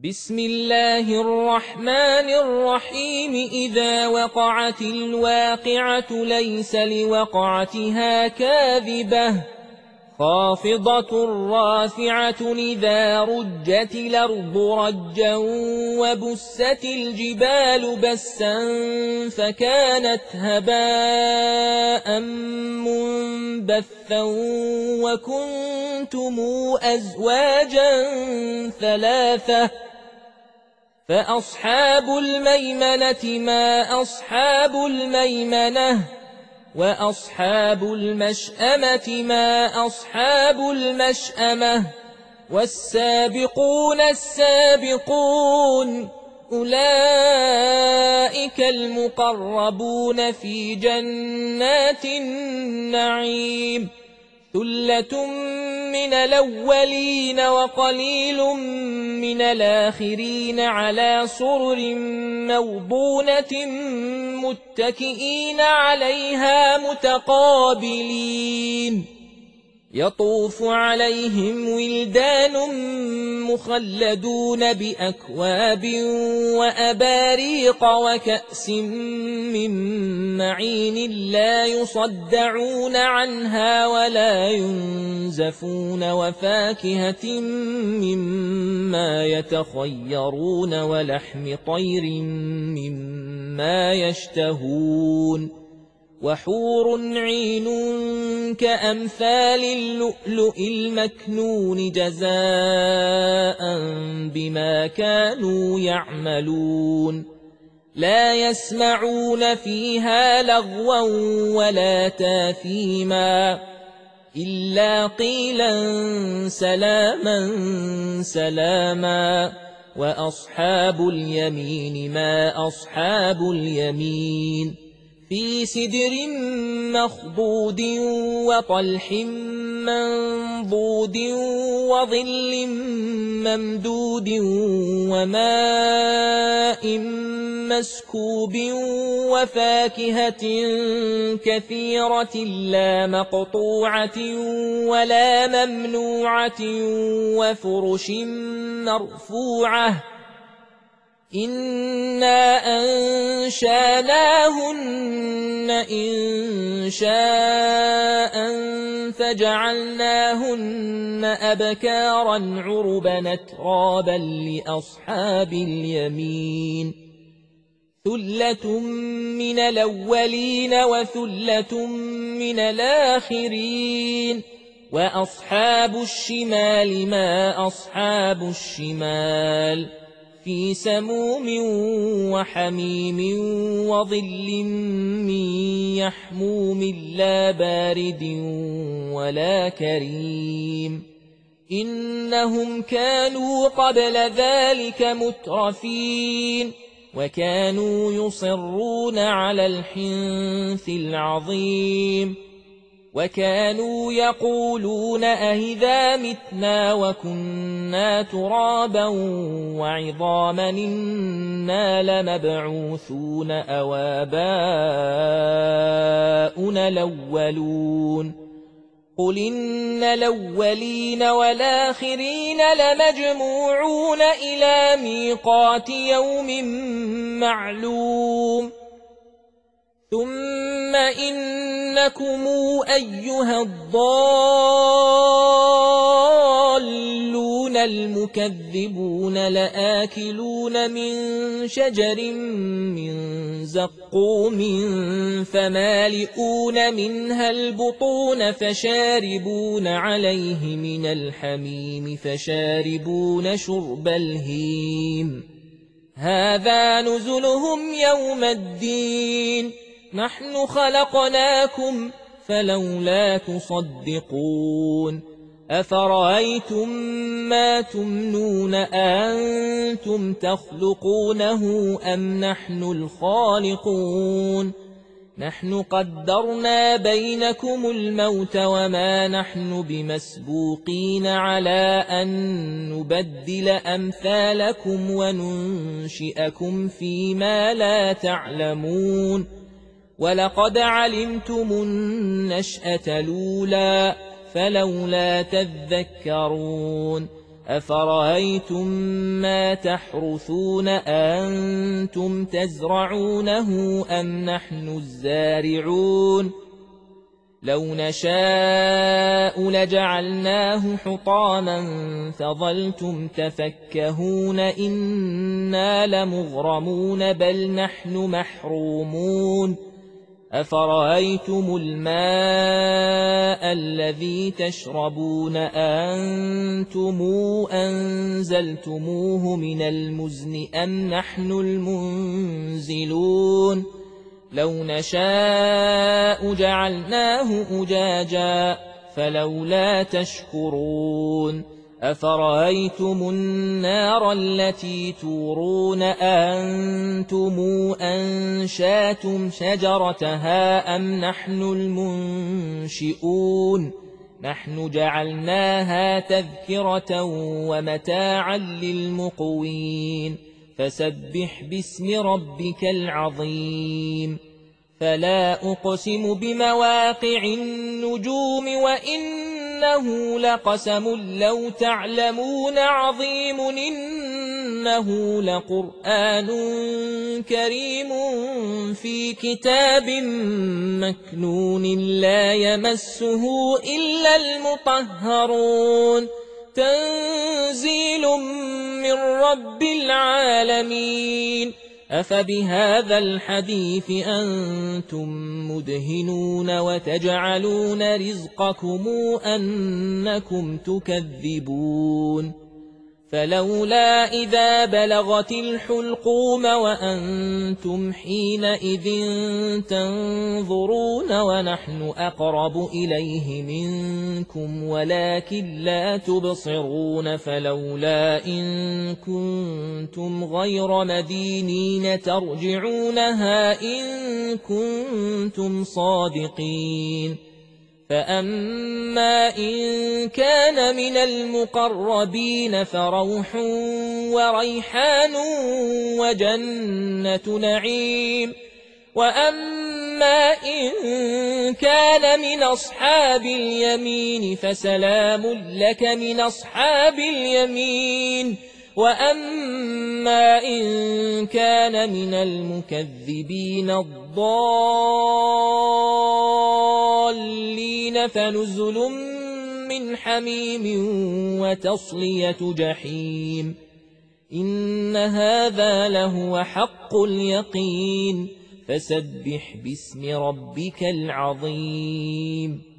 بسم الله الرحمن الرحيم. إذا وقعت الواقعة ليس لوقعتها كاذبة خافضة رافعة. إذا رجت الأرض رجا وبست الجبال بسا فكانت هباء منبثا وكنتم أزواجا ثلاثة فأصحاب الميمنة ما أصحاب الميمنة وأصحاب المشأمة ما أصحاب المشأمة والسابقون السابقون أولئك المقربون في جنات النعيم. ثلة من الأولين وقليل من الآخرين على سرر موضونة متكئين عليها متقابلين. يطوف عليهم ولدان مخلدون بأكواب وأباريق وكأس من معين لا يصدعون عنها ولا ينزفون وفاكهة مما يتخيرون ولحم طير مما يشتهون وحور عين كأمثال اللؤلؤ المكنون جزاء بما كانوا يعملون. لا يسمعون فيها لغوا ولا تاثيما إلا قيلا سلاما سلاما. وأصحاب اليمين ما أصحاب اليمين في سدر مخضود وطلح منضود وظل ممدود وماء مسكوب وفاكهة كثيرة لا مقطوعة ولا ممنوعة وفرش مرفوعة. إنا أنشاناهن إنشاء فجعلناهن أبكارا عربا أترابا لأصحاب اليمين. ثلة من الأولين وثلة من الآخرين. وأصحاب الشمال ما أصحاب الشمال في سموم وحميم وظل من يحموم لا بارد ولا كريم. إنهم كانوا قبل ذلك مترفين وكانوا يصرون على الحنث العظيم وكانوا يقولون أئذا متنا وكنا ترابا وعظاما إنا لمبعوثون أو آباؤنا الأولون. قل إن الأولين والآخرين لمجموعون إلى ميقات يوم معلوم. ثم إنكم أيها الضالون المكذبون لآكلون من شجر من زقوم فمالئون منها البطون فشاربون عليه من الحميم فشاربون شرب الهيم. هذا نزلهم يوم الدين. نحن خلقناكم فلولا تصدقون. أفرأيتم ما تمنون أنتم تخلقونه أم نحن الخالقون؟ نحن قدرنا بينكم الموت وما نحن بمسبوقين على أن نبدل أمثالكم وننشئكم فيما لا تعلمون. ولقد علمتم النشأة الأولى فلولا تذكرون. أفرأيتم ما تحرثون أنتم تزرعونه أم نحن الزارعون لو نشاء لجعلناه حطاما فظلتم تفكهون إنا لمغرمون بل نحن محرومون أفرأيتم الماء الذي تشربون أنتم أنزلتموه من المزن أم نحن المنزلون لو نشاء جعلناه أجاجا فلولا تشكرون أفرأيتم النار التي تورون أنتم أنشأتم شجرتها أم نحن المنشئون نحن جعلناها تذكرة ومتاعا للمقوين فسبح باسم ربك العظيم فلا أقسم بمواقع النجوم وإنه لقسم لو تعلمون عظيم إنه لقرآن كريم في كتاب مكنون لا يمسه إلا المطهرون تنزيل من رب العالمين أفبهذا الحديث أنتم مدهنون وتجعلون رزقكم أنكم تكذبون فلولا إذا بلغت الحلقوم وأنتم حينئذ تنظرون ونحن أقرب إليه منكم ولكن لا تبصرون فلولا إن كنتم غير مدينين ترجعونها إن كنتم صادقين فأما إن كان من المقربين فروح وريحان وجنة نعيم وأما إن كان من أصحاب اليمين فسلام لك من أصحاب اليمين وأما إن كان من المكذبين الضالين فنزل من حميم وتصلية جحيم إن هذا لهو حق اليقين فسبح باسم ربك العظيم